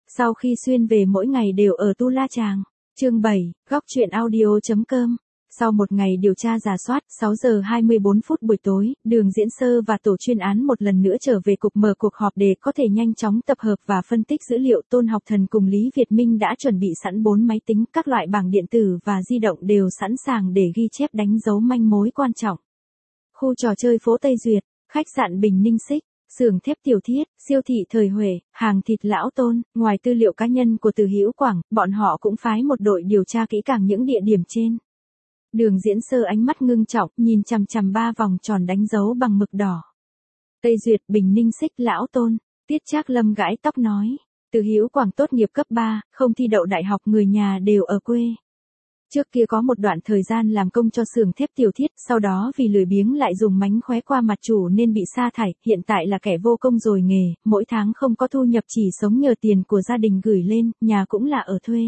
Sau khi xuyên về mỗi ngày đều ở Tu La Chàng. Chương 7, góc truyện audio.com. Sau một ngày điều tra rà soát, 6 giờ 24 phút buổi tối, Đường Diễn Sơ và tổ chuyên án một lần nữa trở về cục mở cuộc họp để có thể nhanh chóng tập hợp và phân tích dữ liệu. Tôn Học Thần cùng Lý Việt Minh đã chuẩn bị sẵn 4 máy tính, các loại bảng điện tử và di động đều sẵn sàng để ghi chép đánh dấu manh mối quan trọng. Khu trò chơi phố Tây Duyệt, khách sạn Bình Ninh Xích, xưởng thép Tiểu Thiết, siêu thị Thời Huệ, hàng thịt Lão Tôn. Ngoài tư liệu cá nhân của Từ Hữu Quảng, bọn họ cũng phái một đội điều tra kỹ càng những địa điểm trên. Đường Diễn Sơ ánh mắt ngưng trọng, nhìn chằm chằm 3 vòng tròn đánh dấu bằng mực đỏ. Tây Duyệt, Bình Ninh Xích, Lão Tôn. Tiết Trác Lâm gãi tóc nói, Từ Hữu Quảng tốt nghiệp cấp 3, không thi đậu đại học, người nhà đều ở quê. Trước kia có một đoạn thời gian làm công cho xưởng thép Tiểu Thiết, sau đó vì lười biếng lại dùng mánh khóe qua mặt chủ nên bị sa thải, hiện tại là kẻ vô công rồi nghề, mỗi tháng không có thu nhập, chỉ sống nhờ tiền của gia đình gửi lên, nhà cũng là ở thuê.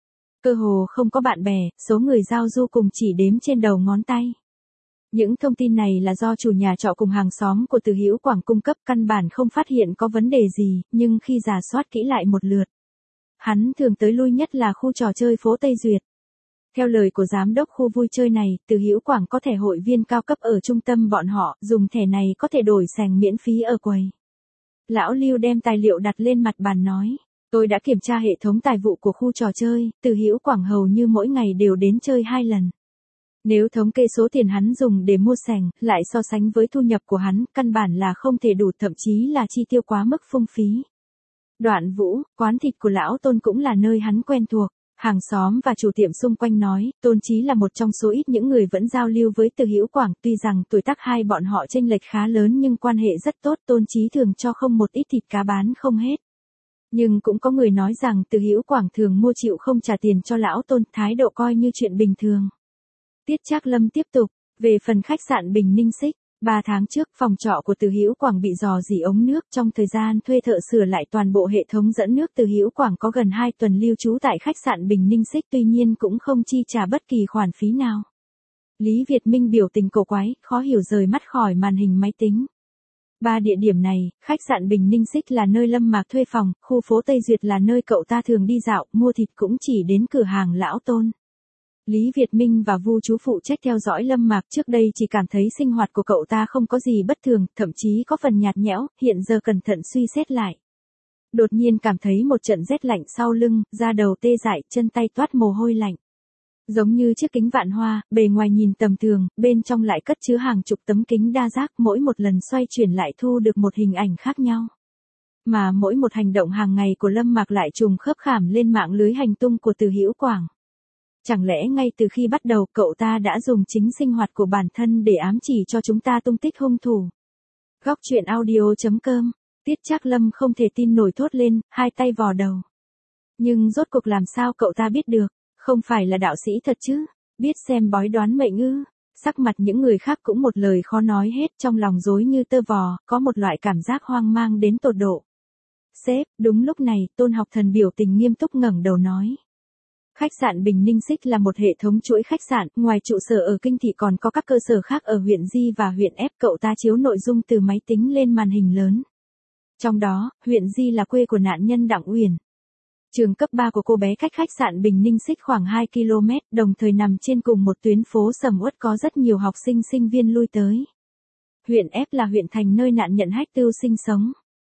Cơ hồ không có bạn bè, số người giao du cùng chỉ đếm trên đầu ngón tay. Những thông tin này là do chủ nhà trọ cùng hàng xóm của Từ Hữu Quảng cung cấp, căn bản không phát hiện có vấn đề gì, nhưng khi rà soát kỹ lại một lượt, hắn thường tới lui nhất là khu trò chơi phố Tây Duyệt. Theo lời của giám đốc khu vui chơi này, Từ Hữu Quảng có thẻ hội viên cao cấp ở trung tâm bọn họ, dùng thẻ này có thể đổi sành miễn phí ở quầy. Lão Lưu đem tài liệu đặt lên mặt bàn nói, tôi đã kiểm tra hệ thống tài vụ của khu trò chơi, Từ Hữu Quảng hầu như mỗi ngày đều đến chơi 2 lần. Nếu thống kê số tiền hắn dùng để mua sành, lại so sánh với thu nhập của hắn, căn bản là không thể đủ, thậm chí là chi tiêu quá mức phung phí. Đoạn Vũ, quán thịt của Lão Tôn cũng là nơi hắn quen thuộc. Hàng xóm và chủ tiệm xung quanh nói, Tôn Chí là một trong số ít những người vẫn giao lưu với Từ Hữu Quảng, tuy rằng tuổi tác hai bọn họ chênh lệch khá lớn nhưng quan hệ rất tốt, Tôn Chí thường cho không một ít thịt cá bán không hết. Nhưng cũng có người nói rằng Từ Hữu Quảng thường mua chịu không trả tiền cho Lão Tôn, thái độ coi như chuyện bình thường. Tiết Trác Lâm tiếp tục, về phần khách sạn Bình Ninh Xích. 3 tháng trước, phòng trọ của Từ Hữu Quảng bị rò rỉ ống nước, trong thời gian thuê thợ sửa lại toàn bộ hệ thống dẫn nước, Từ Hữu Quảng có gần 2 tuần lưu trú tại khách sạn Bình Ninh Xích, tuy nhiên cũng không chi trả bất kỳ khoản phí nào. Lý Việt Minh biểu tình cổ quái, khó hiểu rời mắt khỏi màn hình máy tính. 3 địa điểm này, khách sạn Bình Ninh Xích là nơi Lâm Mạc thuê phòng, khu phố Tây Duyệt là nơi cậu ta thường đi dạo, mua thịt cũng chỉ đến cửa hàng Lão Tôn. Lý Việt Minh và Vu chú phụ trách theo dõi Lâm Mạc, trước đây chỉ cảm thấy sinh hoạt của cậu ta không có gì bất thường, thậm chí có phần nhạt nhẽo, hiện giờ cẩn thận suy xét lại. Đột nhiên cảm thấy một trận rét lạnh sau lưng, da đầu tê dại, chân tay toát mồ hôi lạnh. Giống như chiếc kính vạn hoa, bề ngoài nhìn tầm thường, bên trong lại cất chứa hàng chục tấm kính đa giác, mỗi một lần xoay chuyển lại thu được một hình ảnh khác nhau. Mà mỗi một hành động hàng ngày của Lâm Mạc lại trùng khớp khảm lên mạng lưới hành tung của Từ Hữu Quảng. Chẳng lẽ ngay từ khi bắt đầu cậu ta đã dùng chính sinh hoạt của bản thân để ám chỉ cho chúng ta tung tích hung thủ? Góc truyện audio.com. Tiết Trác Lâm không thể tin nổi thốt lên, hai tay vò đầu. Nhưng rốt cuộc làm sao cậu ta biết được? Không phải là đạo sĩ thật chứ? Biết xem bói đoán mệnh ư? Sắc mặt những người khác cũng một lời khó nói hết, trong lòng rối như tơ vò, có một loại cảm giác hoang mang đến tột độ. Sếp, đúng lúc này, Tôn Học Thần biểu tình nghiêm túc ngẩng đầu nói. Khách sạn Bình Ninh Xích là một hệ thống chuỗi khách sạn, ngoài trụ sở ở Kinh Thị còn có các cơ sở khác ở huyện Di và huyện F, cậu ta chiếu nội dung từ máy tính lên màn hình lớn. Trong đó, huyện Di là quê của nạn nhân Đặng Uyển. Trường cấp 3 của cô bé cách khách sạn Bình Ninh Xích khoảng 2 km, đồng thời nằm trên cùng một tuyến phố sầm uất có rất nhiều học sinh sinh viên lui tới. Huyện F là huyện thành nơi nạn nhân Hách Tưu sinh sống.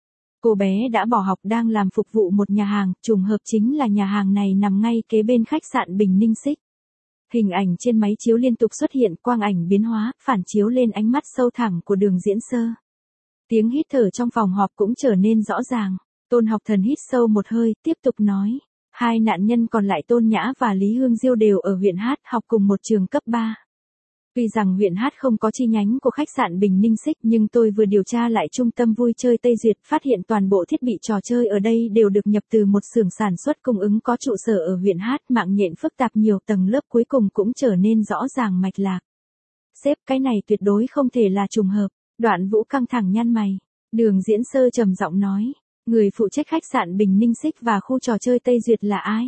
Cô bé đã bỏ học đang làm phục vụ một nhà hàng, trùng hợp chính là nhà hàng này nằm ngay kế bên khách sạn Bình Ninh Xích. Hình ảnh trên máy chiếu liên tục xuất hiện, quang ảnh biến hóa, phản chiếu lên ánh mắt sâu thẳm của Đường Diễn Sơ. Tiếng hít thở trong phòng họp cũng trở nên rõ ràng. Tôn Học Thần hít sâu một hơi, tiếp tục nói. 2 nạn nhân còn lại Tôn Nhã và Lý Hương Diêu đều ở huyện H, học cùng một trường cấp 3. Tuy rằng huyện H không có chi nhánh của khách sạn Bình Ninh Xích, nhưng tôi vừa điều tra lại trung tâm vui chơi Tây Duyệt, phát hiện toàn bộ thiết bị trò chơi ở đây đều được nhập từ một xưởng sản xuất cung ứng có trụ sở ở huyện H, mạng nhện phức tạp nhiều tầng lớp, cuối cùng cũng trở nên rõ ràng mạch lạc. Sếp, cái này tuyệt đối không thể là trùng hợp. Đoạn Vũ căng thẳng nhăn mày. Đường Diễn Sơ trầm giọng nói, người phụ trách khách sạn Bình Ninh Xích và khu trò chơi Tây Duyệt là ai?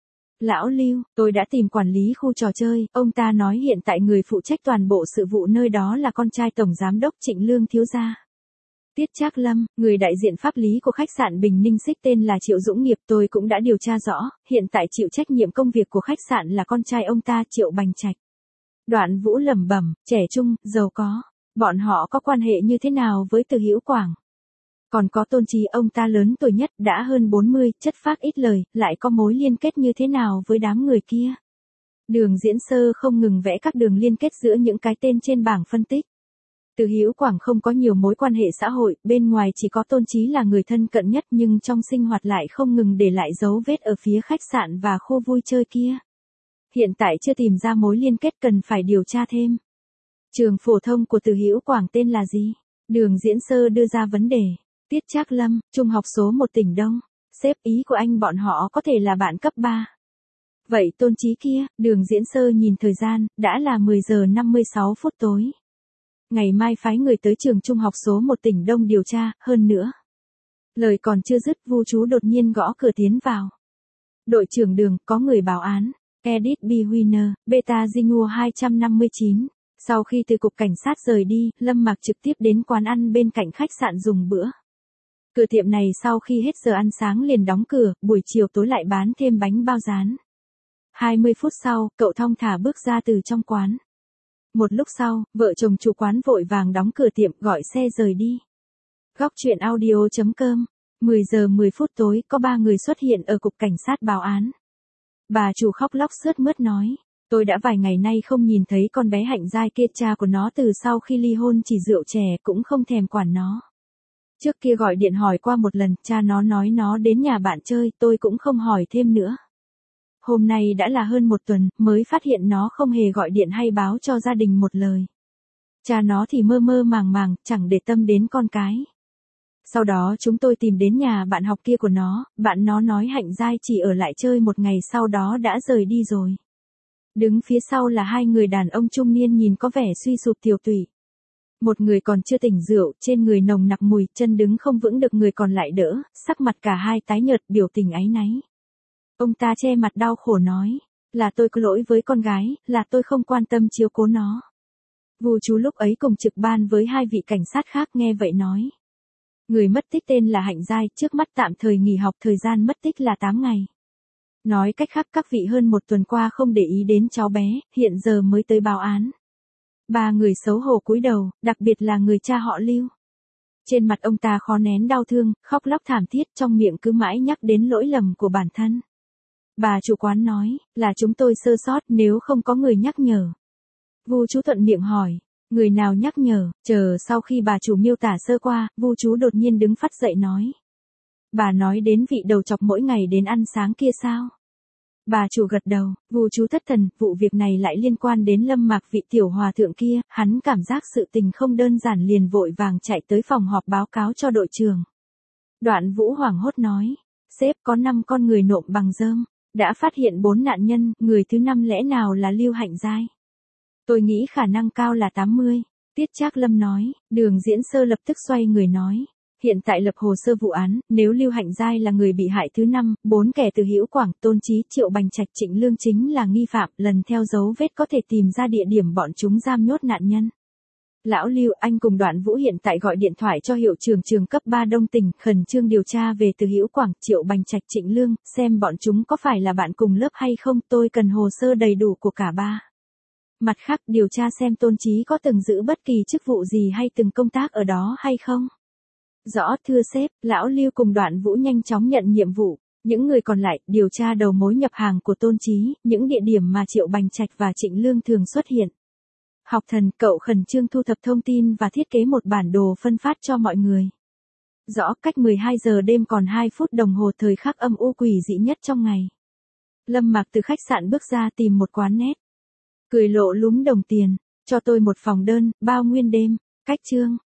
Lão Lưu, tôi đã tìm quản lý khu trò chơi, ông ta nói hiện tại người phụ trách toàn bộ sự vụ nơi đó là con trai tổng giám đốc Trịnh Lương thiếu gia. Tiết Trác Lâm, người đại diện pháp lý của khách sạn Bình Ninh Xích tên là Triệu Dũng Nghiệp, tôi cũng đã điều tra rõ, hiện tại chịu trách nhiệm công việc của khách sạn là con trai ông ta Triệu Bành Trạch. Đoạn Vũ lẩm bẩm, trẻ trung, giàu có. Bọn họ có quan hệ như thế nào với Từ Hữu Quảng? Còn có Tôn Chí, ông ta lớn tuổi nhất, đã hơn 40, chất phác ít lời, lại có mối liên kết như thế nào với đám người kia? Đường Diễn Sơ không ngừng vẽ các đường liên kết giữa những cái tên trên bảng phân tích. Từ Hữu Quảng không có nhiều mối quan hệ xã hội, bên ngoài chỉ có Tôn Chí là người thân cận nhất, nhưng trong sinh hoạt lại không ngừng để lại dấu vết ở phía khách sạn và khu vui chơi kia. Hiện tại chưa tìm ra mối liên kết, cần phải điều tra thêm. Trường phổ thông của Từ Hữu Quảng tên là gì? Đường Diễn Sơ đưa ra vấn đề. Tiết Trác Lâm, trung học số 1 tỉnh Đông. Sếp, ý của anh bọn họ có thể là bạn cấp 3. Vậy Tôn Chí kia? Đường Diễn Sơ nhìn thời gian, đã là 10 giờ 56 phút tối. Ngày mai phái người tới trường trung học số 1 tỉnh Đông điều tra, hơn nữa. Lời còn chưa dứt, Vu Chú đột nhiên gõ cửa tiến vào. Đội trưởng Đường, có người báo án. Edit B. Winner, Beta Zinua 259. Sau khi từ cục cảnh sát rời đi, Lâm Mạc trực tiếp đến quán ăn bên cạnh khách sạn dùng bữa. Cửa tiệm này sau khi hết giờ ăn sáng liền đóng cửa, buổi chiều tối lại bán thêm bánh bao rán. 20 phút sau, cậu thong thả bước ra từ trong quán. Một lúc sau, vợ chồng chủ quán vội vàng đóng cửa tiệm, gọi xe rời đi. Góc truyện audio.com. 10 giờ 10 phút tối, có 3 người xuất hiện ở cục cảnh sát báo án. Bà chủ khóc lóc sướt mướt nói, tôi đã vài ngày nay không nhìn thấy con bé Hạnh Giai kia, cha của nó từ sau khi ly hôn chỉ rượu chè cũng không thèm quản nó. Trước kia gọi điện hỏi qua một lần, cha nó nói nó đến nhà bạn chơi, tôi cũng không hỏi thêm nữa. Hôm nay đã là hơn 1 tuần, mới phát hiện nó không hề gọi điện hay báo cho gia đình một lời. Cha nó thì mơ mơ màng màng, chẳng để tâm đến con cái. Sau đó chúng tôi tìm đến nhà bạn học kia của nó, bạn nó nói Hạnh Giai chỉ ở lại chơi một ngày sau đó đã rời đi rồi. Đứng phía sau là 2 người đàn ông trung niên nhìn có vẻ suy sụp tiều tụy. Một người còn chưa tỉnh rượu, trên người nồng nặc mùi, chân đứng không vững được, người còn lại đỡ, sắc mặt cả hai tái nhợt, biểu tình áy náy. Ông ta che mặt đau khổ nói, là tôi có lỗi với con gái, là tôi không quan tâm chiếu cố nó. Vu Chú lúc ấy cùng trực ban với 2 vị cảnh sát khác, nghe vậy nói. Người mất tích tên là Hạnh Giai, trước mắt tạm thời nghỉ học, thời gian mất tích là 8 ngày. Nói cách khác, các vị hơn 1 tuần qua không để ý đến cháu bé, hiện giờ mới tới báo án. 3 người xấu hổ cúi đầu, đặc biệt là người cha họ Lưu. Trên mặt ông ta khó nén đau thương, khóc lóc thảm thiết, trong miệng cứ mãi nhắc đến lỗi lầm của bản thân. Bà chủ quán nói, là chúng tôi sơ sót, nếu không có người nhắc nhở. Vu Chú thuận miệng hỏi, người nào nhắc nhở? Chờ sau khi bà chủ miêu tả sơ qua, Vu Chú đột nhiên đứng phắt dậy nói. Bà nói đến vị đầu chọc mỗi ngày đến ăn sáng kia sao? Bà chủ gật đầu, Vu Chú thất thần, vụ việc này lại liên quan đến Lâm Mạc, vị tiểu hòa thượng kia, hắn cảm giác sự tình không đơn giản liền vội vàng chạy tới phòng họp báo cáo cho đội trưởng. Đoạn Vũ hoảng hốt nói, sếp, có 5 con người nộm bằng rơm, đã phát hiện 4 nạn nhân, người thứ 5 lẽ nào là Lưu Hạnh Giai? Tôi nghĩ khả năng cao là 80. Tiết Trác Lâm nói, Đường Diễn Sơ lập tức xoay người nói. Hiện tại lập hồ sơ vụ án, nếu Lưu Hạnh Giai là người bị hại thứ 5, 4 kẻ Từ Hữu Quảng, Tôn Chí, Triệu Bành Trạch, Trịnh Lương chính là nghi phạm, lần theo dấu vết có thể tìm ra địa điểm bọn chúng giam nhốt nạn nhân. Lão Lưu, anh cùng Đoạn Vũ hiện tại gọi điện thoại cho hiệu trưởng trường cấp 3 Đông tỉnh, khẩn trương điều tra về Từ Hữu Quảng, Triệu Bành Trạch, Trịnh Lương, xem bọn chúng có phải là bạn cùng lớp hay không, tôi cần hồ sơ đầy đủ của cả 3. Mặt khác, điều tra xem Tôn Chí có từng giữ bất kỳ chức vụ gì hay từng công tác ở đó hay không. Rõ, thưa sếp. Lão Lưu cùng Đoạn Vũ nhanh chóng nhận nhiệm vụ. Những người còn lại, điều tra đầu mối nhập hàng của Tôn Chí, những địa điểm mà Triệu Bành Trạch và Trịnh Lương thường xuất hiện. Học Thần, cậu khẩn trương thu thập thông tin và thiết kế một bản đồ phân phát cho mọi người. Rõ, cách 12 giờ đêm còn 2 phút đồng hồ, thời khắc âm u quỷ dị nhất trong ngày. Lâm Mạc từ khách sạn bước ra tìm một quán nét. Cười lộ lúm đồng tiền, cho tôi một phòng đơn, bao nguyên đêm. Cách chương.